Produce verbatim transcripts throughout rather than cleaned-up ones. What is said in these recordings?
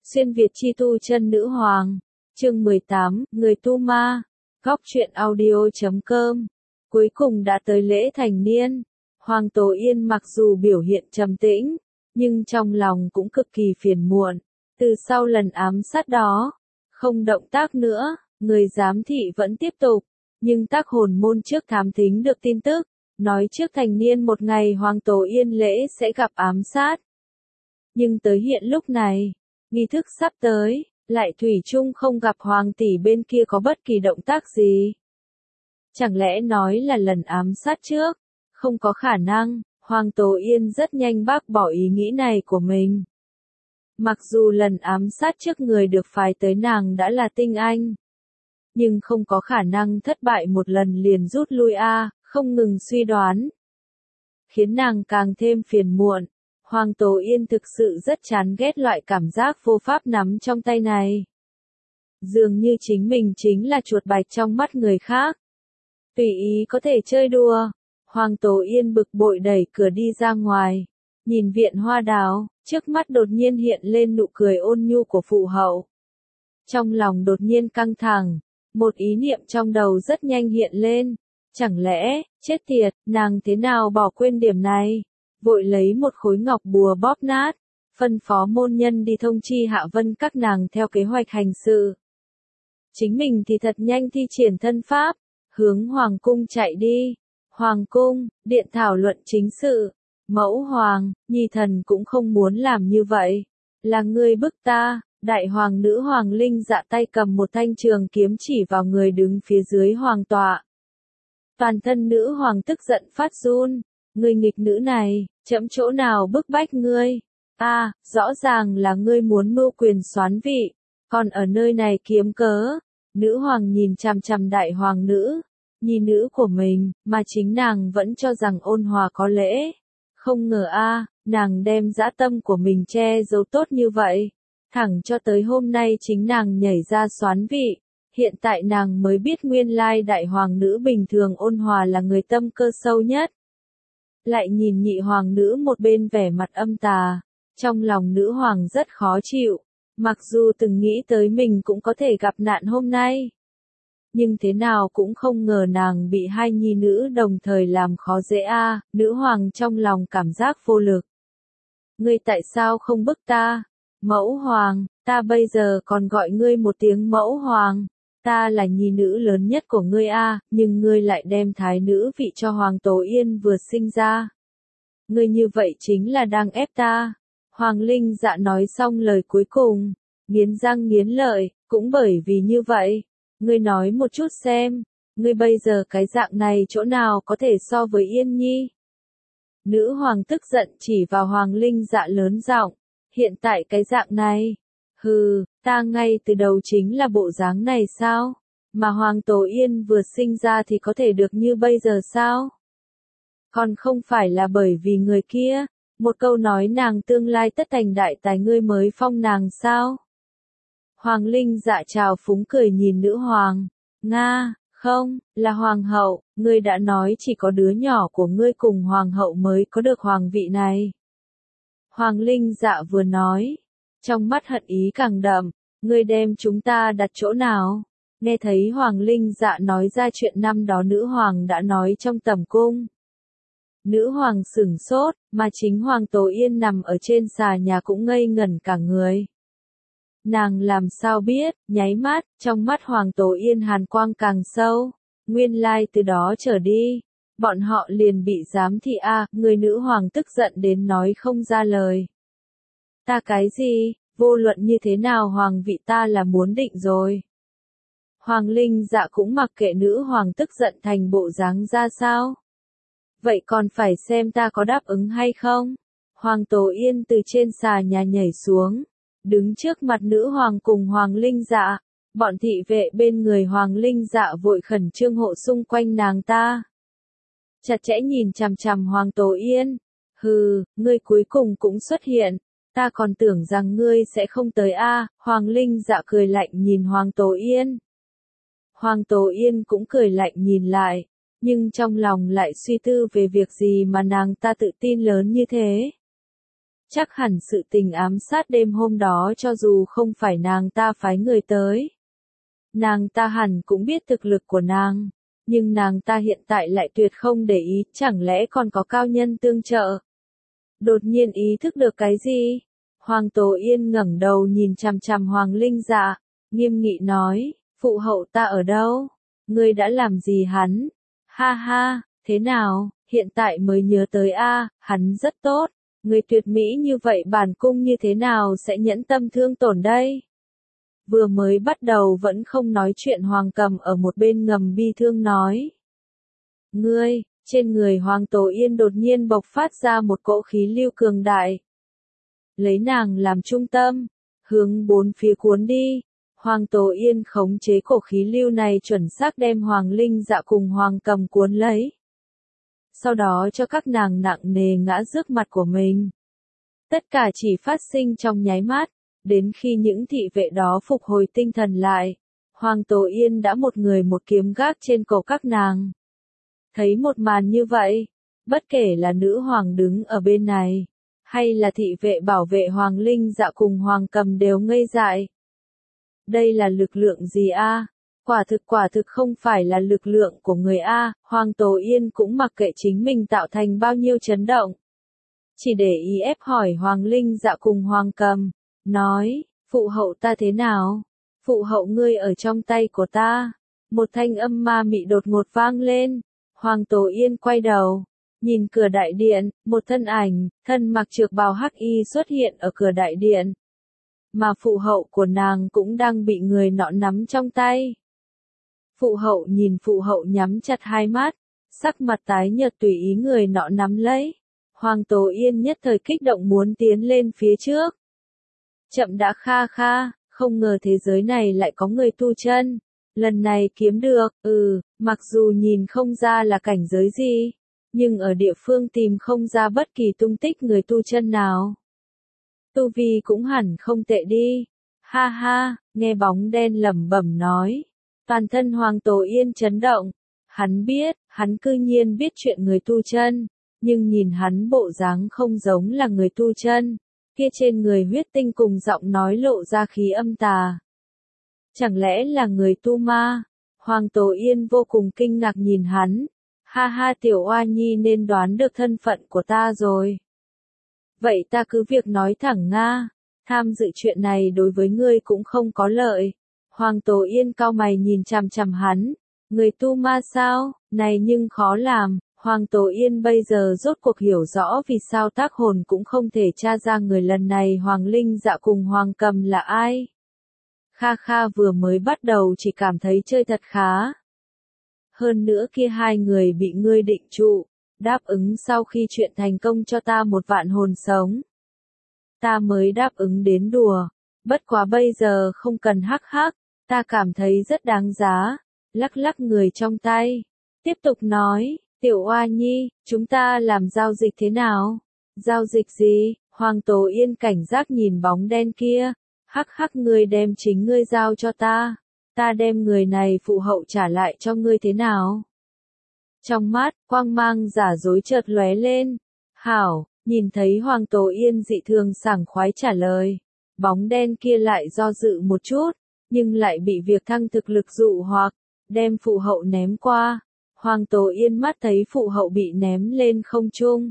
Xuyên Việt chi tu chân nữ hoàng. Chương mười tám, người tu ma. Góc truyện audio chấm com. Cuối cùng đã tới lễ thành niên. Hoàng Tố Yên mặc dù biểu hiện trầm tĩnh, nhưng trong lòng cũng cực kỳ phiền muộn. Từ sau lần ám sát đó, không động tác nữa, người giám thị vẫn tiếp tục, nhưng tác hồn môn trước thám thính được tin tức, nói trước thành niên một ngày Hoàng Tố Yên lễ sẽ gặp ám sát. Nhưng tới hiện lúc này, nghi thức sắp tới, lại thủy chung không gặp Hoàng tỷ bên kia có bất kỳ động tác gì. Chẳng lẽ nói là lần ám sát trước? Không có khả năng, Hoàng Tố Yên rất nhanh bác bỏ ý nghĩ này của mình. Mặc dù lần ám sát trước người được phái tới nàng đã là tinh anh, nhưng không có khả năng thất bại một lần liền rút lui a, không ngừng suy đoán. Khiến nàng càng thêm phiền muộn. Hoàng Tố Yên thực sự rất chán ghét loại cảm giác vô pháp nắm trong tay này. Dường như chính mình chính là chuột bạch trong mắt người khác. Tùy ý có thể chơi đùa. Hoàng Tố Yên bực bội đẩy cửa đi ra ngoài. Nhìn viện hoa đào, trước mắt đột nhiên hiện lên nụ cười ôn nhu của phụ hậu. Trong lòng đột nhiên căng thẳng, một ý niệm trong đầu rất nhanh hiện lên. Chẳng lẽ, chết tiệt, nàng thế nào bỏ quên điểm này? Vội lấy một khối ngọc bùa bóp nát, phân phó môn nhân đi thông chi Hạ Vân các nàng theo kế hoạch hành sự. Chính mình thì thật nhanh thi triển thân pháp, hướng Hoàng cung chạy đi. Hoàng cung, điện thảo luận chính sự. Mẫu Hoàng, Nhi thần cũng không muốn làm như vậy. Là ngươi bức ta. Đại hoàng nữ Hoàng Linh Dạ tay cầm một thanh trường kiếm chỉ vào người đứng phía dưới hoàng tọa. Toàn thân nữ hoàng tức giận phát run. Ngươi nghịch nữ này, chẫm chỗ nào bức bách ngươi? A, à, rõ ràng là ngươi muốn mưu quyền soán vị, còn ở nơi này kiếm cớ. Nữ hoàng nhìn chằm chằm đại hoàng nữ, nhi nữ của mình, mà chính nàng vẫn cho rằng ôn hòa có lễ. Không ngờ a, à, nàng đem dã tâm của mình che giấu tốt như vậy. Thẳng cho tới hôm nay chính nàng nhảy ra soán vị. Hiện tại nàng mới biết nguyên lai đại hoàng nữ bình thường ôn hòa là người tâm cơ sâu nhất. Lại nhìn nhị hoàng nữ một bên vẻ mặt âm tà, trong lòng nữ hoàng rất khó chịu, mặc dù từng nghĩ tới mình cũng có thể gặp nạn hôm nay. Nhưng thế nào cũng không ngờ nàng bị hai nhi nữ đồng thời làm khó dễ a, à, nữ hoàng trong lòng cảm giác vô lực. Ngươi tại sao không bức ta? Mẫu hoàng, ta bây giờ còn gọi ngươi một tiếng mẫu hoàng. Ta là nhi nữ lớn nhất của ngươi a, à, nhưng ngươi lại đem thái nữ vị cho Hoàng Tố Yên vừa sinh ra. Ngươi như vậy chính là đang ép ta. Hoàng Linh Dạ nói xong lời cuối cùng, nghiến răng nghiến lợi, cũng bởi vì như vậy. Ngươi nói một chút xem, ngươi bây giờ cái dạng này chỗ nào có thể so với Yên Nhi? Nữ hoàng tức giận chỉ vào Hoàng Linh Dạ lớn giọng, hiện tại cái dạng này. Hừ, ta ngay từ đầu chính là bộ dáng này sao? Mà Hoàng Tố Yên vừa sinh ra thì có thể được như bây giờ sao? Còn không phải là bởi vì người kia, một câu nói nàng tương lai tất thành đại tài ngươi mới phong nàng sao? Hoàng Linh Dạ trào phúng cười nhìn nữ hoàng. Nga, không, là hoàng hậu, ngươi đã nói chỉ có đứa nhỏ của ngươi cùng hoàng hậu mới có được hoàng vị này. Hoàng Linh Dạ vừa nói, trong mắt hận ý càng đậm, ngươi đem chúng ta đặt chỗ nào? Nghe thấy Hoàng Linh Dạ nói ra chuyện năm đó nữ hoàng đã nói trong tẩm cung. Nữ hoàng sửng sốt, mà chính Hoàng Tố Yên nằm ở trên xà nhà cũng ngây ngẩn cả người. Nàng làm sao biết, nháy mắt, trong mắt Hoàng Tố Yên hàn quang càng sâu. Nguyên lai từ đó trở đi, bọn họ liền bị giám thị a, à, người nữ hoàng tức giận đến nói không ra lời. Ta cái gì, vô luận như thế nào hoàng vị ta là muốn định rồi. Hoàng Linh Dạ cũng mặc kệ nữ hoàng tức giận thành bộ dáng ra sao. Vậy còn phải xem ta có đáp ứng hay không? Hoàng Tố Yên từ trên xà nhà nhảy xuống, đứng trước mặt nữ hoàng cùng Hoàng Linh Dạ. Bọn thị vệ bên người Hoàng Linh Dạ vội khẩn trương hộ xung quanh nàng ta. Chặt chẽ nhìn chằm chằm Hoàng Tố Yên. Hừ, ngươi cuối cùng cũng xuất hiện. Ta còn tưởng rằng ngươi sẽ không tới a, à, Hoàng Linh Dạ cười lạnh nhìn Hoàng Tố Yên. Hoàng Tố Yên cũng cười lạnh nhìn lại, nhưng trong lòng lại suy tư về việc gì mà nàng ta tự tin lớn như thế. Chắc hẳn sự tình ám sát đêm hôm đó cho dù không phải nàng ta phái người tới. Nàng ta hẳn cũng biết thực lực của nàng, nhưng nàng ta hiện tại lại tuyệt không để ý, chẳng lẽ còn có cao nhân tương trợ. Đột nhiên ý thức được cái gì? Hoàng Tố Yên ngẩng đầu nhìn chằm chằm Hoàng Linh Dạ, nghiêm nghị nói, phụ hậu ta ở đâu? Ngươi đã làm gì hắn? Ha ha, thế nào, hiện tại mới nhớ tới a, hắn rất tốt, người tuyệt mỹ như vậy bản cung như thế nào sẽ nhẫn tâm thương tổn đây? Vừa mới bắt đầu vẫn không nói chuyện Hoàng Cầm ở một bên ngầm bi thương nói. Ngươi, trên người Hoàng Tố Yên đột nhiên bộc phát ra một cỗ khí lưu cường đại. Lấy nàng làm trung tâm, hướng bốn phía cuốn đi. Hoàng Tố Yên khống chế cổ khí lưu này chuẩn xác đem Hoàng Linh Dạ cùng Hoàng Cầm cuốn lấy. Sau đó cho các nàng nặng nề ngã rước mặt của mình. Tất cả chỉ phát sinh trong nháy mắt, đến khi những thị vệ đó phục hồi tinh thần lại, Hoàng Tố Yên đã một người một kiếm gác trên cổ các nàng. Thấy một màn như vậy, bất kể là nữ hoàng đứng ở bên này, hay là thị vệ bảo vệ Hoàng Linh Dạ cùng Hoàng Cầm đều ngây dại. Đây là lực lượng gì a? Quả thực quả thực không phải là lực lượng của người a. Hoàng Tố Yên cũng mặc kệ chính mình tạo thành bao nhiêu chấn động. Chỉ để ý ép hỏi Hoàng Linh Dạ cùng Hoàng Cầm, nói, phụ hậu ta thế nào? Phụ hậu ngươi ở trong tay của ta. Một thanh âm ma mị đột ngột vang lên. Hoàng Tố Yên quay đầu, nhìn cửa đại điện, một thân ảnh, thân mặc trược bào hắc y xuất hiện ở cửa đại điện. Mà phụ hậu của nàng cũng đang bị người nọ nắm trong tay. Phụ hậu nhìn phụ hậu nhắm chặt hai mắt, sắc mặt tái nhợt tùy ý người nọ nắm lấy. Hoàng Tố Yên nhất thời kích động muốn tiến lên phía trước. Chậm đã kha kha, không ngờ thế giới này lại có người tu chân. Lần này kiếm được, ừ, mặc dù nhìn không ra là cảnh giới gì, nhưng ở địa phương tìm không ra bất kỳ tung tích người tu chân nào. Tu vi cũng hẳn không tệ đi. Ha ha, nghe bóng đen lẩm bẩm nói. Toàn thân Hoàng Tố Yên chấn động. Hắn biết, hắn cư nhiên biết chuyện người tu chân, nhưng nhìn hắn bộ dáng không giống là người tu chân. Kia trên người huyết tinh cùng giọng nói lộ ra khí âm tà. Chẳng lẽ là người tu ma? Hoàng Tố Yên vô cùng kinh ngạc nhìn hắn. Ha ha, tiểu oa nhi nên đoán được thân phận của ta rồi. Vậy ta cứ việc nói thẳng nga, tham dự chuyện này đối với ngươi cũng không có lợi. Hoàng Tố Yên cau mày nhìn chằm chằm hắn. Người tu ma sao? Này nhưng khó làm. Hoàng Tố Yên bây giờ rốt cuộc hiểu rõ vì sao tác hồn cũng không thể tra ra người lần này Hoàng Linh Dạ cùng Hoàng Cầm là ai. Kha Kha vừa mới bắt đầu chỉ cảm thấy chơi thật khá. Hơn nữa kia hai người bị ngươi định trụ, đáp ứng sau khi chuyện thành công cho ta một vạn hồn sống. Ta mới đáp ứng đến đùa, bất quá bây giờ không cần hắc hắc, ta cảm thấy rất đáng giá, lắc lắc người trong tay. Tiếp tục nói, tiểu oa nhi, chúng ta làm giao dịch thế nào? Giao dịch gì? Hoàng Tố Yên cảnh giác nhìn bóng đen kia. Hắc hắc, ngươi đem chính ngươi giao cho ta, ta đem người này phụ hậu trả lại cho ngươi thế nào? Trong mắt, quang mang giả dối chợt lóe lên. Hảo, nhìn thấy Hoàng Tố Yên dị thường sảng khoái trả lời. Bóng đen kia lại do dự một chút, nhưng lại bị việc thăng thực lực dụ hoặc, đem phụ hậu ném qua. Hoàng Tố Yên mắt thấy phụ hậu bị ném lên không trung.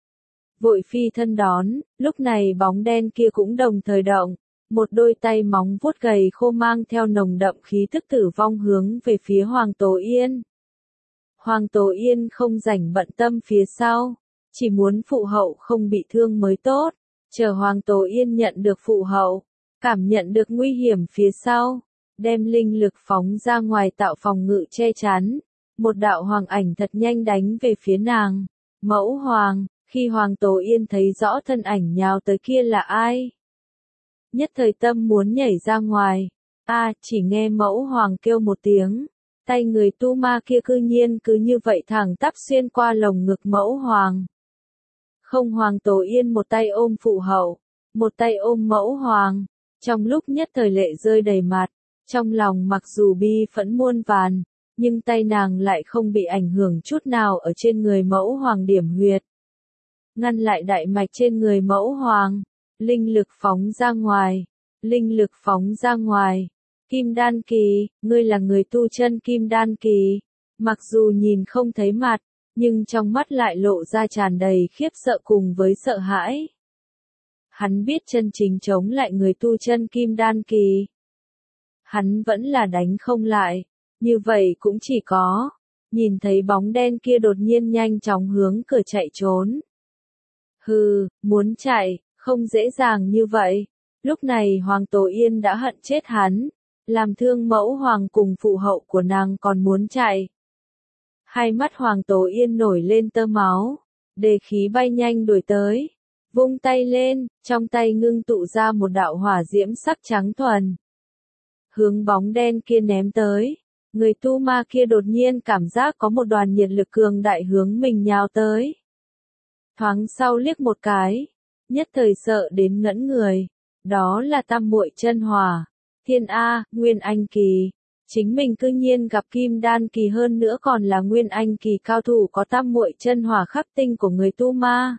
Vội phi thân đón, lúc này bóng đen kia cũng đồng thời động. Một đôi tay móng vuốt gầy khô mang theo nồng đậm khí tức tử vong hướng về phía Hoàng Tố Yên. Hoàng Tố Yên không rảnh bận tâm phía sau, chỉ muốn phụ hậu không bị thương mới tốt. Chờ Hoàng Tố Yên nhận được phụ hậu, cảm nhận được nguy hiểm phía sau, đem linh lực phóng ra ngoài tạo phòng ngự che chắn. Một đạo hoàng ảnh thật nhanh đánh về phía nàng. Mẫu Hoàng, khi Hoàng Tố Yên thấy rõ thân ảnh nhào tới kia là ai, nhất thời tâm muốn nhảy ra ngoài. A, à, chỉ nghe Mẫu Hoàng kêu một tiếng, tay người tu ma kia cư nhiên cứ như vậy thẳng tắp xuyên qua lồng ngực Mẫu Hoàng. Không, Hoàng Tố Yên một tay ôm phụ hậu, một tay ôm Mẫu Hoàng, trong lúc nhất thời lệ rơi đầy mặt, trong lòng mặc dù bi phẫn muôn vàn, nhưng tay nàng lại không bị ảnh hưởng chút nào ở trên người Mẫu Hoàng điểm huyệt. ngăn lại đại mạch trên người mẫu hoàng. Linh lực phóng ra ngoài, linh lực phóng ra ngoài. Kim đan kỳ, ngươi là người tu chân kim đan kỳ. Mặc dù nhìn không thấy mặt, nhưng trong mắt lại lộ ra tràn đầy khiếp sợ cùng với sợ hãi. Hắn biết chân chính chống lại người tu chân kim đan kỳ. Hắn vẫn là đánh không lại, như vậy cũng chỉ có, nhìn thấy bóng đen kia đột nhiên nhanh chóng hướng cửa chạy trốn. Hừ, muốn chạy, không dễ dàng như vậy. Lúc này Hoàng Tổ Yên đã hận chết hắn, làm thương mẫu hoàng cùng phụ hậu của nàng còn muốn chạy. Hai mắt Hoàng Tổ Yên nổi lên tơ máu, đề khí bay nhanh đuổi tới, vung tay lên, trong tay ngưng tụ ra một đạo hỏa diễm sắc trắng thuần. Hướng bóng đen kia ném tới, người tu ma kia đột nhiên cảm giác có một đoàn nhiệt lực cường đại hướng mình nhào tới. Thoáng sau liếc một cái, nhất thời sợ đến ngẩn người, đó là tam muội chân hỏa, thiên A, Nguyên Anh kỳ. Chính mình cư nhiên gặp kim đan kỳ hơn nữa còn là Nguyên Anh kỳ cao thủ có tam muội chân hỏa khắc tinh của người tu ma.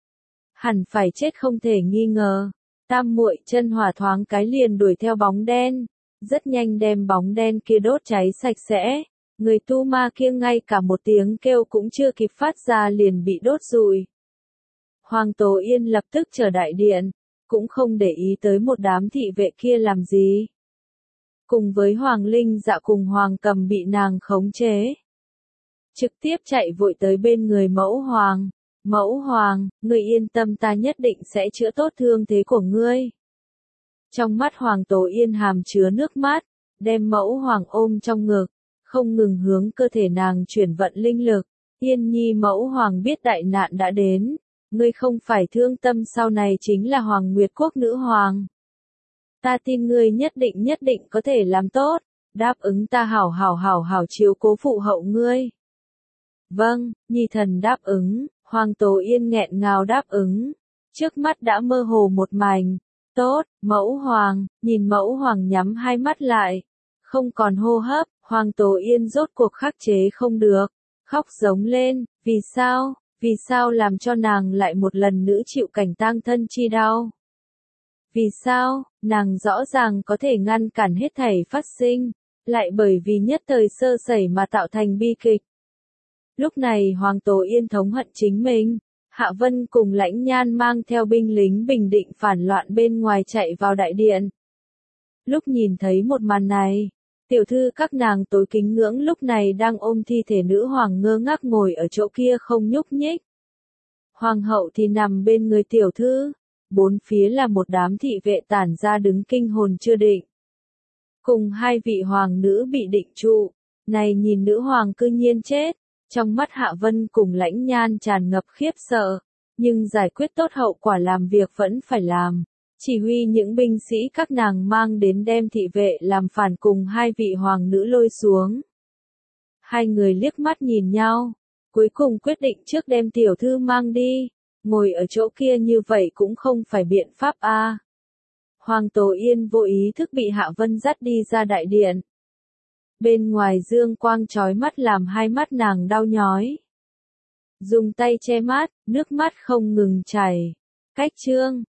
Hẳn phải chết không thể nghi ngờ. Tam muội chân hỏa thoáng cái liền đuổi theo bóng đen, rất nhanh đem bóng đen kia đốt cháy sạch sẽ. Người tu ma kia ngay cả một tiếng kêu cũng chưa kịp phát ra liền bị đốt rụi. Hoàng Tổ Yên lập tức trở đại điện, cũng không để ý tới một đám thị vệ kia làm gì. Cùng với Hoàng Linh Dạ cùng Hoàng Cầm bị nàng khống chế. Trực tiếp chạy vội tới bên người mẫu hoàng. Mẫu hoàng, ngươi yên tâm, ta nhất định sẽ chữa tốt thương thế của ngươi. Trong mắt Hoàng Tổ Yên hàm chứa nước mắt, đem mẫu hoàng ôm trong ngực, không ngừng hướng cơ thể nàng chuyển vận linh lực. Yên nhi, mẫu hoàng biết đại nạn đã đến, ngươi không phải thương tâm, sau này chính là Hoàng Nguyệt Quốc nữ hoàng. Ta tin ngươi nhất định nhất định có thể làm tốt, đáp ứng ta hảo hảo hảo hảo chiếu cố phụ hậu ngươi. Vâng, nhi thần đáp ứng. Hoàng Tổ Yên nghẹn ngào đáp ứng, trước mắt đã mơ hồ một mảnh. Tốt, mẫu hoàng, nhìn mẫu hoàng nhắm hai mắt lại, không còn hô hấp, Hoàng Tổ Yên rốt cuộc khắc chế không được, khóc giống lên. Vì sao, vì sao làm cho nàng lại một lần nữa chịu cảnh tang thân chi đau? Vì sao, nàng rõ ràng có thể ngăn cản hết thảy phát sinh, lại bởi vì nhất thời sơ sẩy mà tạo thành bi kịch. Lúc này Hoàng Tổ Yên thống hận chính mình, Hạ Vân cùng Lãnh Nhan mang theo binh lính bình định phản loạn bên ngoài chạy vào đại điện. Lúc nhìn thấy một màn này, tiểu thư các nàng tối kính ngưỡng lúc này đang ôm thi thể nữ hoàng ngơ ngác ngồi ở chỗ kia không nhúc nhích. Hoàng hậu thì nằm bên người tiểu thư, bốn phía là một đám thị vệ tản ra đứng kinh hồn chưa định. Cùng hai vị hoàng nữ bị định trụ, này nhìn nữ hoàng cư nhiên chết. Trong mắt Hạ Vân cùng Lãnh Nhan tràn ngập khiếp sợ, nhưng giải quyết tốt hậu quả làm việc vẫn phải làm. Chỉ huy những binh sĩ các nàng mang đến đem thị vệ làm phản cùng hai vị hoàng nữ lôi xuống. Hai người liếc mắt nhìn nhau, cuối cùng quyết định trước đem tiểu thư mang đi, ngồi ở chỗ kia như vậy cũng không phải biện pháp a. À. Hoàng Tổ Yên vô ý thức bị Hạ Vân dắt đi ra đại điện. Bên ngoài dương quang chói mắt làm hai mắt nàng đau nhói. Dùng tay che mắt, nước mắt không ngừng chảy. Cách chương